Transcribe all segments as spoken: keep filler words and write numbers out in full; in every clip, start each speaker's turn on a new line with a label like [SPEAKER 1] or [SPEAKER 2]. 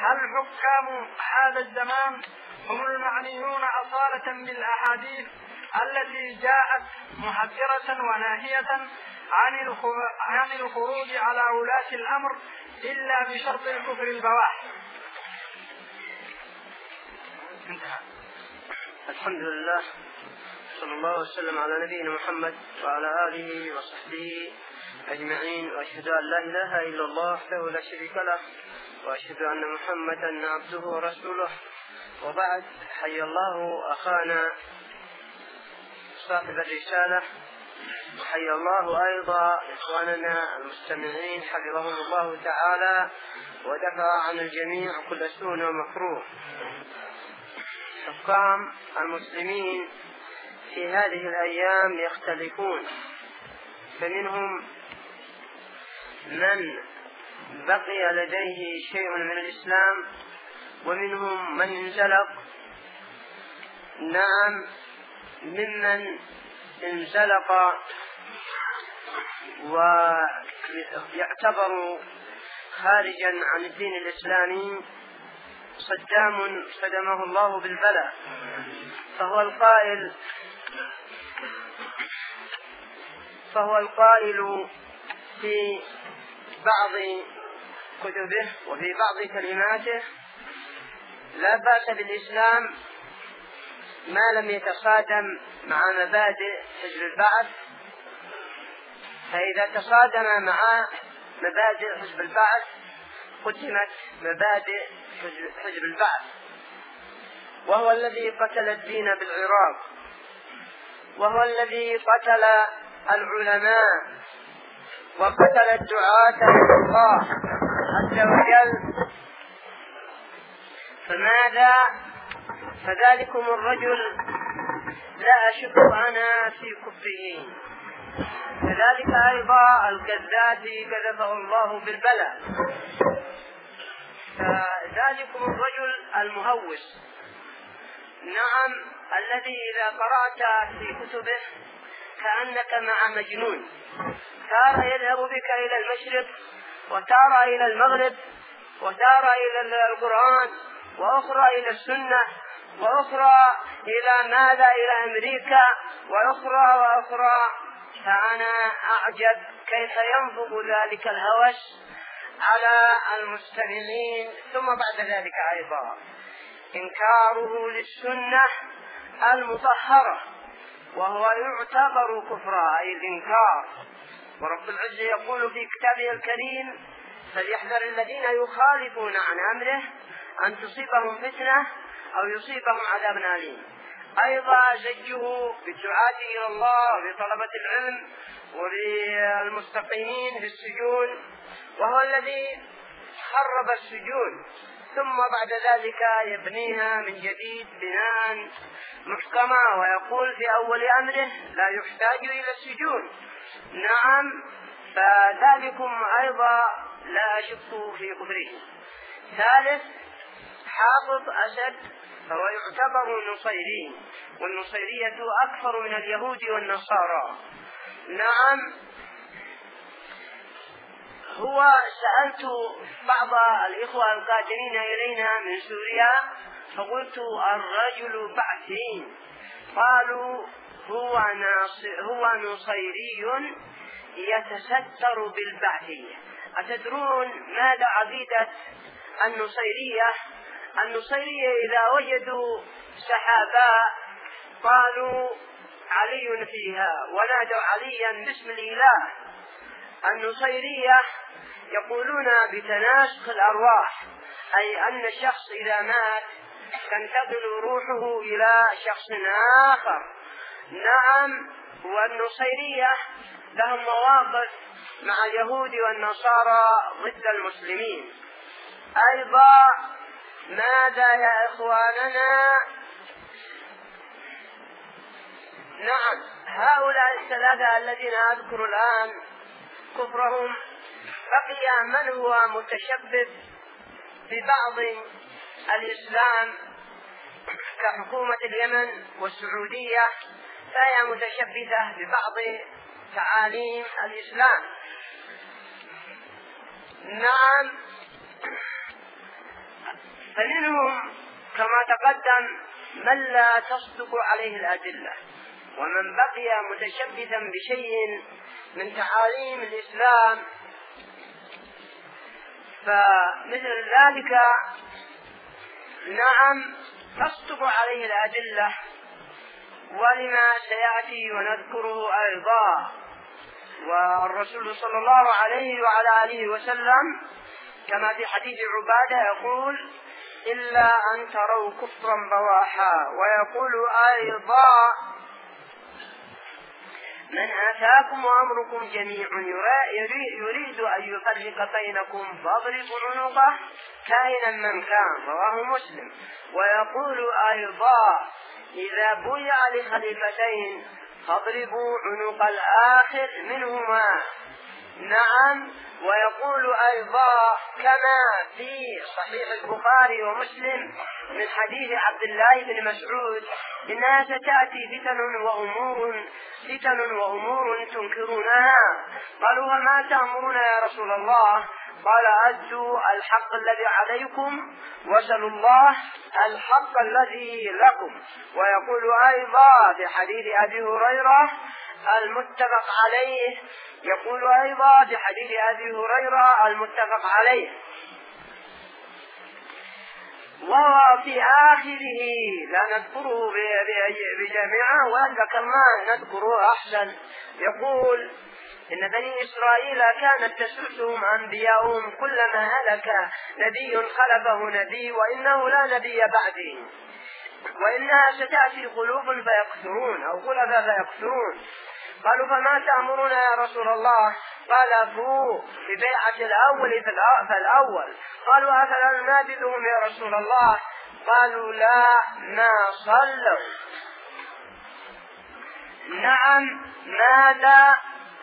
[SPEAKER 1] هل حكام هذا الزمان هم المعنيون أصالة بالأحاديث التي جاءت محذرة وناهية عن الخروج على ولاة الأمر إلا بشرط الكفر البواح؟
[SPEAKER 2] انتهى. الحمد لله، صلى الله وسلم على نبينا محمد وعلى آله وصحبه أجمعين، وأشهد أن لا إله إلا الله وحده لا شريك له، وأشهد أن محمدا عبده ورسوله. وبعد، حي الله أخانا صاحب الرسالة، وحي الله أيضا إخواننا المستمعين حفظهم الله تعالى ودفع عن الجميع كل سوء ومكروه. حكام المسلمين في هذه الأيام يختلفون، فمنهم من بقي لديه شيء من الإسلام، ومنهم من انزلق. نعم، ممن انزلق ويعتبر خارجا عن الدين الإسلامي صدام صدمه الله بالبلاء، فهو القائل فهو القائل في بعض كتبه وفي بعض كلماته: لا بأس بالإسلام ما لم يتصادم مع مبادئ حزب البعث، فإذا تصادم مع مبادئ حزب البعث قدمت مبادئ حزب البعث، وهو الذي قتل الدين بالعراق، وهو الذي قتل العلماء وقتل الدعاة إلى الله عز وجل. فماذا فذلكم الرجل لا أشك أنا في كفره، كذلك أيضا الكذاب كذبه الله بالبلاء. فذلكم الرجل المهوس، نعم، الذي إذا قرأت في كتبه كأنك مع مجنون، تارة يذهب بك إلى المشرق، وتارة إلى المغرب، وتارة إلى القرآن، وأخرى إلى السنة، وأخرى إلى ماذا إلى أمريكا، وأخرى وأخرى. فأنا أعجب كيف ينفق ذلك الهوس على المستمعين. ثم بعد ذلك أيضا إنكاره للسنة المطهرة، وهو يعتبر كفرا، أي الإنكار. ورب العزة يقول في كتابه الكريم: فليحذر الذين يخالفون عن أمره أن تصيبهم فتنة أو يصيبهم عذاب أليم. أيضا زجه بالدعاة إلى الله وبطلبة العلم وبالمستقيمين في السجون، وهو الذي خرب السجون ثم بعد ذلك يبنيها من جديد بناء محكما، ويقول في أول أمره: لا يحتاج إلى السجون. نعم، فذلكم أيضا لا أشك في كفره. ثالث، حافظ أسد، فهو يعتبر نصيري، والنصيرية أكثر من اليهود والنصارى. نعم، هو سألت بعض الإخوة القادمين إلينا من سوريا فقلت: الرجل بعثي؟ قالوا: هو هو نصيري يتستر بالبعثية. أتدرون ماذا عقيدة النصيرية؟ النصيرية إذا وجدوا سحابا قالوا: علي فيها، ونادوا عليا باسم الإله. النصيرية يقولون بتناسخ الأرواح، أي أن الشخص إذا مات تنتقل روحه إلى شخص آخر. نعم، والنصيرية لهم مواقف مع اليهود والنصارى ضد المسلمين. أيضا ماذا يا إخواننا؟ نعم، هؤلاء الثلاثة الذين أذكر الآن كفرهم، بقي من هو متشبث ببعض الإسلام كحكومة اليمن والسعودية، فهي متشبثة ببعض تعاليم الإسلام. نعم، فمنهم كما تقدم من لا تصدق عليه الأدلة، ومن بقي متشبثا بشيء من تعاليم الإسلام، فمثل ذلك نعم تصدق عليه الأدلة، ولما سيأتي ونذكره أيضا. والرسول صلى الله عليه وعلى آله وسلم كما في حديث عبادة يقول: إلا أن تروا كفرا بواحا. ويقول أيضا: من آتاكم وأمركم جميع يريد أن يفرق بينكم فاضربوا عنقه كائنا من كان، رواه مسلم. ويقول أيضا: إذا بويع لخليفتين فاضربوا عنق الآخر منهما. نعم. ويقول أيضا كما في صحيح البخاري ومسلم من حديث عبد الله بن مسعود: إنها ستأتي فتن وأمور فتن وأمور تنكرونها. قالوا: وما تأمرون يا رسول الله؟ قال: أدوا الحق الذي عليكم وسلوا الله الحق الذي لكم. ويقول أيضا في حديث أبي هريرة المتفق عليه، يقول أيضا في حديث أبي هريرة المتفق عليه، وهو في آخره لا نذكره بجميعه، وإن ذكرناه نذكره أحسن. يقول: إن بني إسرائيل كانت تسوسهم أنبياؤهم كلما هلك نبي خلفه نبي، وإنه لا نبي بعده، وإنها ستأتي خلوف فيكثرون أو خلفا فيكثرون. قالوا: فما تأمرون يا رسول الله؟ قال: فو في بيعة الأول فالأول. قالوا: أفلا ننابذهم يا رسول الله؟ قالوا: لا، ما صلوا. نعم. ماذا؟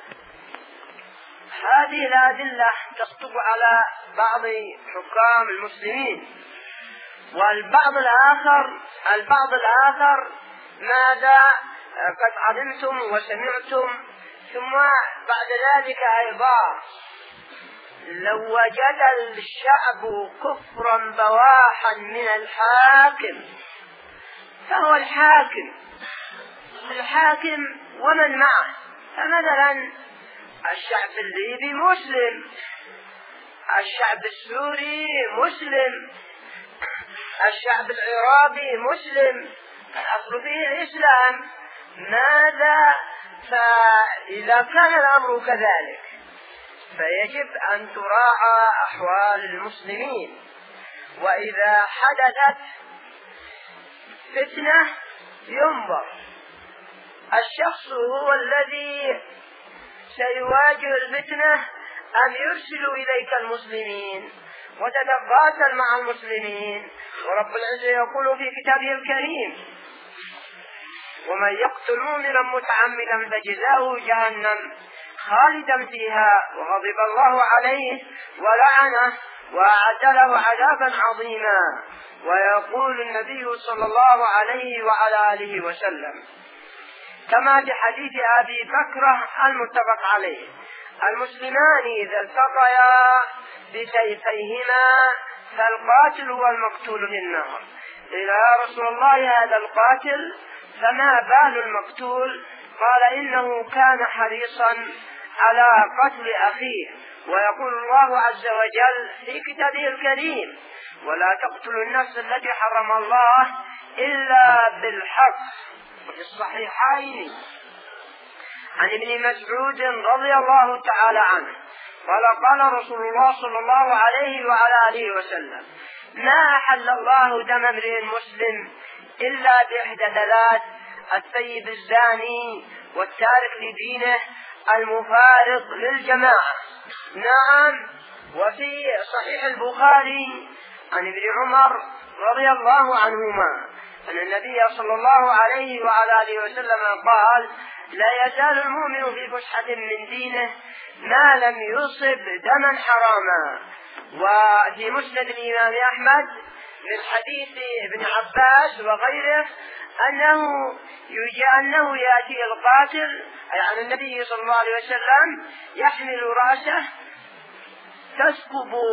[SPEAKER 2] هذه الأدلة تصدق على بعض حكام المسلمين، والبعض الآخر البعض الآخر ماذا؟ قد علمتم وسمعتم. ثم بعد ذلك أيضا لو وجد الشعب كفرا بواحا من الحاكم فهو الحاكم الحاكم ومن معه. فمثلا الشعب الليبي مسلم، الشعب السوري مسلم، الشعب العراقي مسلم، الأصل فيه الإسلام. ماذا؟ فإذا كان الأمر كذلك فيجب أن تراعى أحوال المسلمين. وإذا حدثت فتنة ينظر الشخص هو الذي سيواجه الفتنة أم يرسل إليك المسلمين وتتقاتل مع المسلمين. ورب العزة يقول في كتابه الكريم: ومن يقتل مؤمنا متعمدا فجزاؤه جهنم خالدا فيها وغضب الله عليه ولعنه وأعد له عذابا عظيما. ويقول النبي صلى الله عليه وعلى آله وسلم كما في حديث أبي بكر المتفق عليه: المسلمان إذا التقيا بسيفيهما فالقاتل والمقتول في النار. قيل: يا رسول الله هذا القاتل فما بال المقتول؟ قال: إنه كان حريصا على قتل أخيه. ويقول الله عز وجل في كتابه الكريم: ولا تقتلوا النفس التي حرم الله إلا بالحق. وفي الصحيحين عن ابن مسعود رضي الله تعالى عنه قال: قال رسول الله صلى الله عليه وعلى آله وسلم: ما أحل الله دم امرئ مسلم إلا بإحدى ثلاث: الثيب الزاني والتارك لدينه المفارق للجماعة. نعم. وفي صحيح البخاري عن ابن عمر رضي الله عنهما أن النبي صلى الله عليه وعلى آله وسلم قال: لا يزال المؤمن في فسحة من دينه ما لم يصب دما حراما. وفي مسند الإمام أحمد من حديث ابن عباس وغيره أنه يجي أنه يأتي القاتل أي عن النبي صلى الله عليه وسلم يحمل رأسه تسكب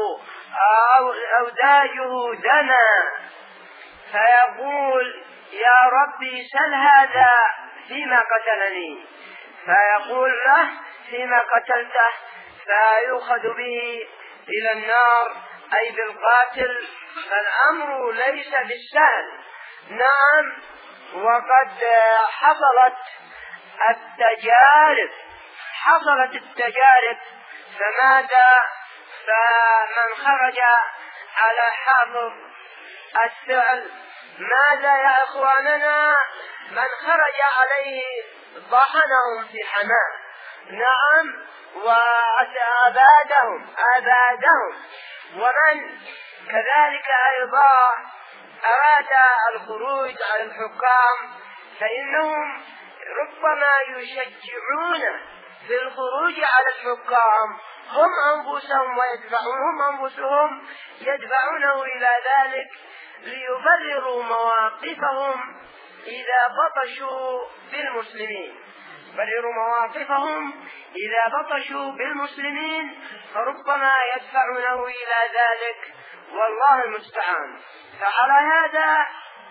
[SPEAKER 2] أو أوداجه دما، فيقول يا ربي سل هذا فيما قتلني، فيقول له فيما قتلته، فيؤخذ به إلى النار أي بالقاتل. فالأمر ليس بالسهل. نعم، وقد حصلت التجارب حصلت التجارب فماذا؟ فمن خرج على حافظ الفعل ماذا يا إخواننا؟ من خرج عليه ضحنهم في حماه. نعم، وأبادهم أبادهم ومن كذلك أيضا أراد الخروج على الحكام فإنهم ربما يشجعون في الخروج على الحكام هم أنفسهم ويدفعون هم أنفسهم يدفعونه إلى ذلك ليبرروا مواقفهم إذا بطشوا بالمسلمين برروا مواقفهم إذا بطشوا بالمسلمين فربما يدفعونه إلى ذلك، والله المستعان. فعلى هذا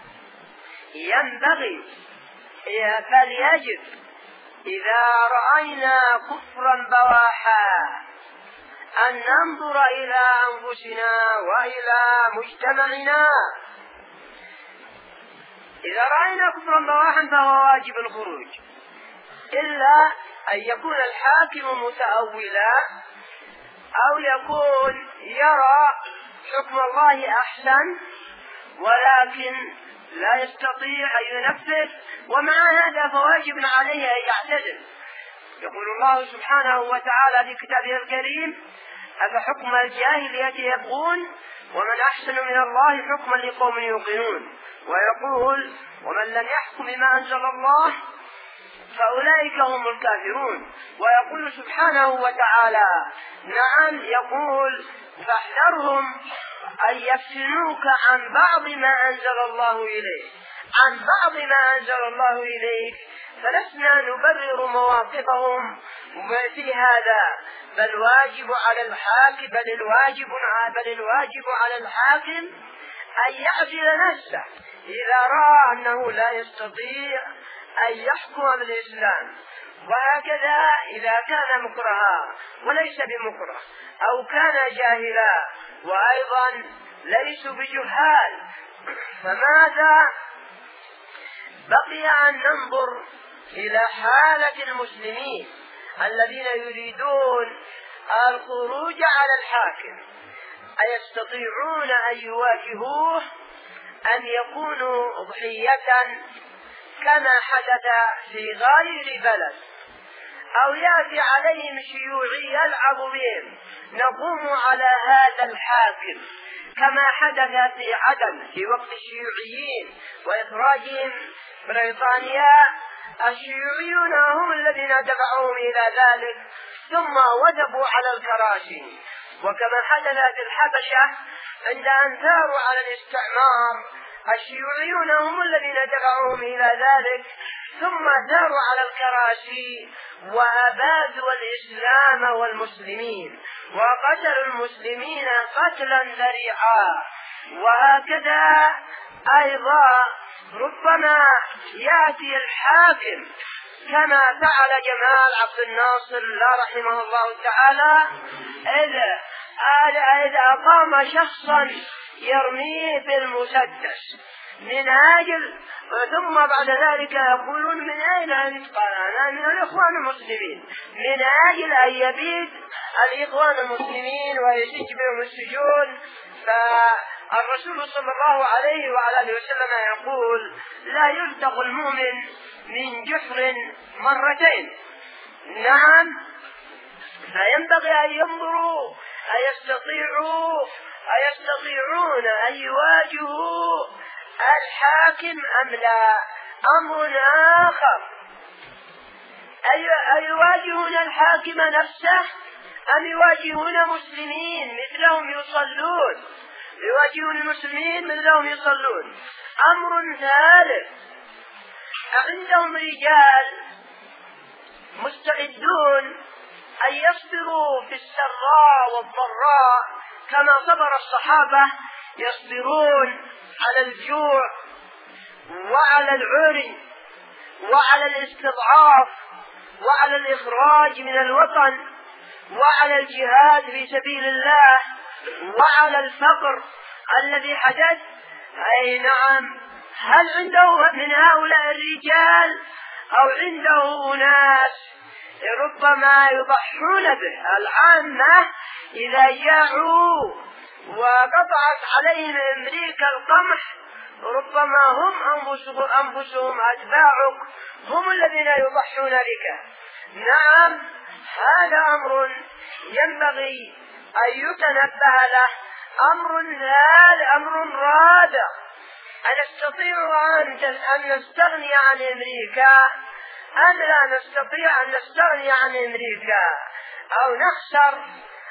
[SPEAKER 2] ينبغي فليجب إذا رأينا كفرا بواحا أن ننظر إلى أنفسنا وإلى مجتمعنا. إذا رأينا كفرا بواحا فهو واجب الخروج، إلا أن يكون الحاكم متأولا أو يكون يرى حكم الله أحسن ولكن لا يستطيع أن ينفذ، ومع هذا فواجب عليه أن يعتدل. يقول الله سبحانه وتعالى في كتابه الكريم: أفحكم الجاهلية يبغون ومن أحسن من الله حكما لقوم يوقنون. ويقول: ومن لم يحكم بما أنزل الله فأولئك هم الكافرون. ويقول سبحانه وتعالى: نعم، يقول: فاحذرهم أن يفتنوك عن بعض ما أنزل الله إليك عن بعض ما أنزل الله إليك فلسنا نبرر مواقفهم في هذا، بل واجب على الحاكم بل الواجب بل الواجب على الحاكم أن يعزل نفسه إذا رأى أنه لا يستطيع أن يحكم بالإسلام. وهكذا إذا كان مكرها وليس بمكره أو كان جاهلا وأيضا ليسوا بجهال، فماذا بقي؟ أن ننظر إلى حالة المسلمين الذين يريدون الخروج على الحاكم، أيستطيعون أن يواجهوه أم يكونوا ضحية كما حدث في غير بلد، أو يأتي عليهم شيوعي يلعب بهم نقوم على هذا الحاكم كما حدث في عدن في وقت الشيوعيين وإخراجهم بريطانيا. الشيوعيون هم الذين دفعوهم إلى ذلك ثم وثبوا على الكراسي، وكما حدث في الحبشة عند أن ثاروا على الاستعمار الشيوعيون هم الذين دفعوهم إلى ذلك ثم ثاروا على الكراسي وأبادوا الإسلام والمسلمين وقتلوا المسلمين قتلا ذريعا. وهكذا أيضا ربما يأتي الحاكم كما فعل جمال عبد الناصر لا رحمه الله تعالى إذ أقام شخصا يرميه بالمسدس من أجل، ثم بعد ذلك يقولون من أين أنت؟ قال: أنا من الإخوان المسلمين، من أجل أن يبيد الإخوان المسلمين ويسج بهم السجون. فالرسول صلى الله عليه وعلى آله وسلم يقول: لا يلدغ المؤمن من جحر مرتين. نعم، فينبغي أن ينظروا أيستطيعوا أيستطيعون أن يواجهوا الحاكم أم لا. أمر آخر: أيواجهون الحاكم نفسه أم يواجهون مسلمين مثلهم يصلون يواجهون المسلمين مثلهم يصلون. أمر ثالث: عندهم رجال مستعدون أن يصبروا في السراء والضراء كما صبر الصحابة يصبرون على الجوع وعلى العري وعلى الاستضعاف وعلى الإخراج من الوطن وعلى الجهاد في سبيل الله وعلى الفقر الذي حدث. أي نعم، هل عنده من هؤلاء الرجال أو عنده أناس ربما يضحون به؟ العامة إذا جاعوا وقطعت عليهم أمريكا القمح ربما هم أنفسهم, أنفسهم أتباعك هم الذين يضحون بك. نعم، هذا أمر ينبغي أن يتنبه له، أمر هذا أمر رادع. أنستطيع أن نستغني عن أمريكا أم لا نستطيع أن نستغني عن أمريكا، أو نخسر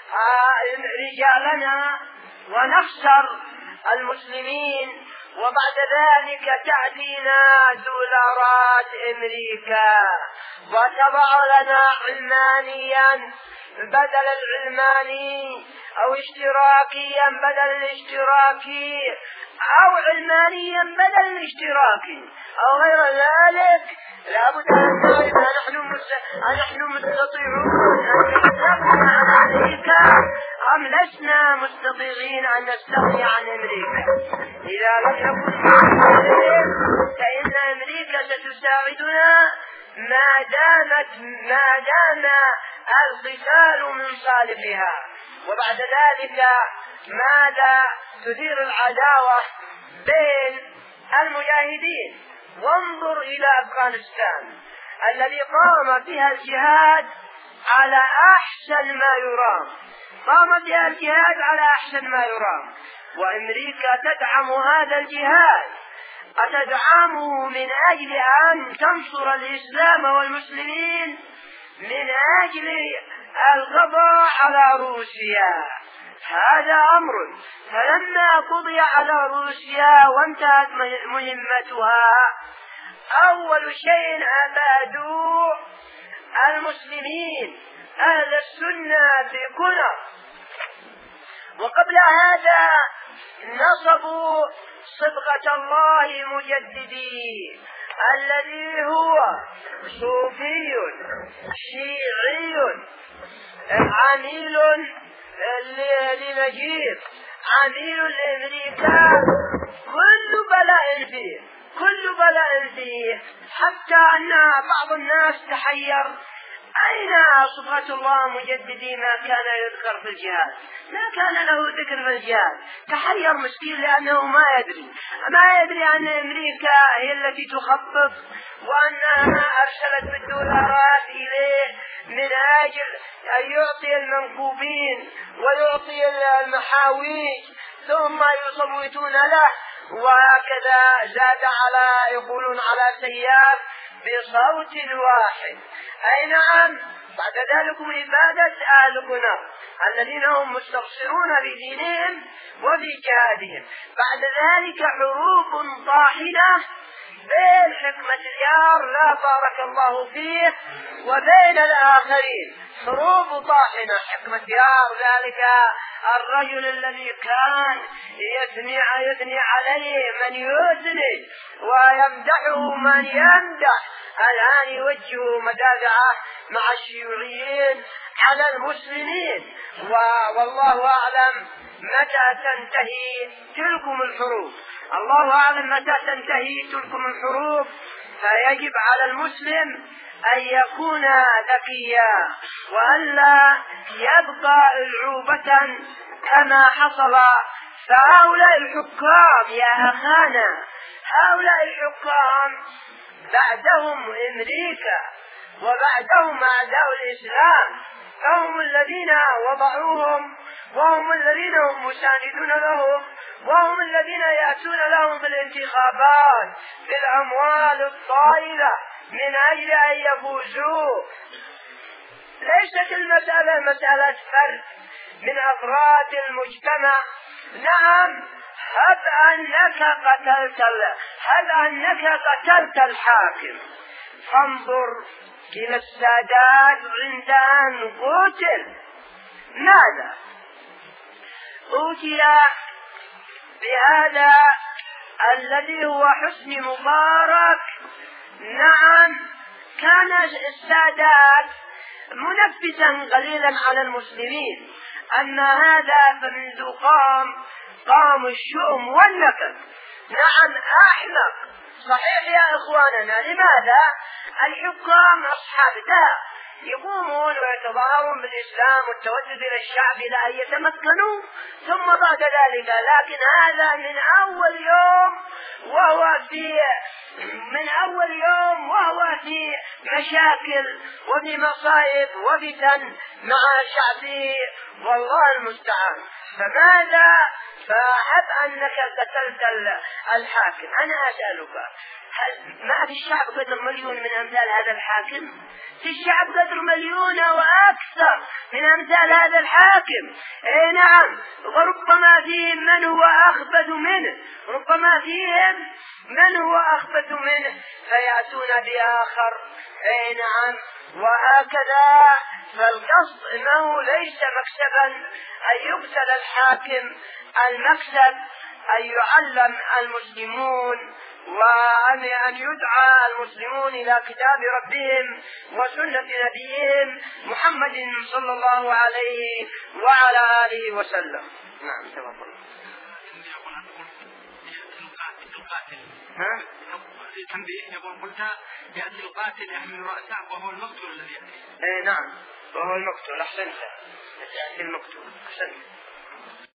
[SPEAKER 2] رجالنا ونخسر المسلمين وبعد ذلك تأتينا دولارات أمريكا وتضع لنا علمانيا بدل العلماني أو اشتراكيا بدل الاشتراكي أو علمانيا بدل الاشتراكي أو غير ذلك. لابد أن نعرف نحن مستطيعون أن نستغني عن أمريكا أم لسنا مستطيعين أن نستغني عن أمريكا. إذا لم نكن ذلك فإن أمريكا ستساعدنا ما دامت ما دام القتال من صالحها، وبعد ذلك ماذا تثير العداوة بين المجاهدين. وانظر إلى أفغانستان الذي قام فيها الجهاد على أحسن ما يرام، قام فيها الجهاد على أحسن ما يرام، وأمريكا تدعم هذا الجهاد، أتدعمه من أجل أن تنصر الإسلام والمسلمين، من أجل القضاء على روسيا. هذا أمر. فلما قضي على روسيا وانتهت مهمتها أول شيء أبادوا المسلمين أهل السنة في كنر، وقبل هذا نصبوا صبغة الله مجددي الذي هو صوفي شيعي عميل لنجيب عميل لأمريكا، كل بلاء فيه كل بلاء فيه حتى أن بعض الناس تحير أين صبغة الله مجددي ما كان يذكر في الجهاد، ما كان له ذكر في الجهاد. تحير مسكين لأنه ما يدري ما يدري أن أمريكا هي التي تخطط وأنها أرسلت بالدولارات إليه من أجل أن يعطي المنكوبين ويعطي المحاويج ثم يصوتون له، وهكذا زاد على يقولون على سياف بصوت واحد. أي نعم، بعد ذلك إبادة أهل كنر الذين هم مستبصرون بدينهم وفي جهادهم. بعد ذلك حروب طاحنة بين حكمة اليار لا بارك الله فيه وبين الآخرين، حروب طاحنة. حكمة يار ذلك الرجل الذي كان يثني يثني عليه من يثني ويمدحه من يمدح، الآن يوجه مدافعه مع الشيوعيين على المسلمين. والله أعلم متى تنتهي تلكم الحروب، الله أعلم متى تنتهي تلكم الحروب. فيجب على المسلم أن يكون ذكيا وألا يبقى ألعوبة كما حصل. فهؤلاء الحكام يا أخانا، هؤلاء الحكام بعدهم أمريكا وبعدهم أعداء الإسلام، فهم الذين وضعوهم وهم الذين هم مساندون لهم وهم الذين يأتون لهم بالانتخابات بالأموال الطائلة من أجل أن يفوزوا. ليست المسألة مسألة فرد من أفراد المجتمع. نعم، هب أنك قتلت هب أنك قتلت الحاكم، فانظر إلى السادات عند أن قتل ماذا أوتي بهذا الذي هو حسن مبارك. نعم كان السادات منفسا قليلا على المسلمين، أما هذا فمنذ قام قام الشؤم والنكد. نعم أحمق صحيح يا إخواننا. لماذا؟ الحكام أصحاب داء يقومون ويتظاهرون بالإسلام والتوجه إلى الشعب إلى أن يتمكنوا ثم بعد ذلك، لكن هذا من أول يوم وهو في من أول يوم وهو في مشاكل وفي مصائب وفتن مع شعبه، والله المستعان. فماذا؟ فأحب أنك قتلت الحاكم. أنا أسألك، هل ما في الشعب قدر مليون من أمثال هذا الحاكم؟ في الشعب قدر مليون وأكثر من أمثال هذا الحاكم. إيه نعم، وربما فيهم من هو أخبث منه، ربما فيهم من هو أخبث منه فيأتون بآخر. إيه نعم، وهكذا. فالقصد أنه ليس مكسبا أن يقتل الحاكم، المكسب أن يعلم المسلمون وأن يدعى المسلمون إلى كتاب ربهم وسنة نبيهم محمد صلى الله عليه وعلى آله وسلم. نعم تفضل. ها؟
[SPEAKER 1] التنبيه يقول قلت يأتي القاتل يحمل رأسه وهو المقتول الذي يأتي.
[SPEAKER 2] إيه نعم وهو المقتول. أحسنت، يأتي المقتول. أحسنت.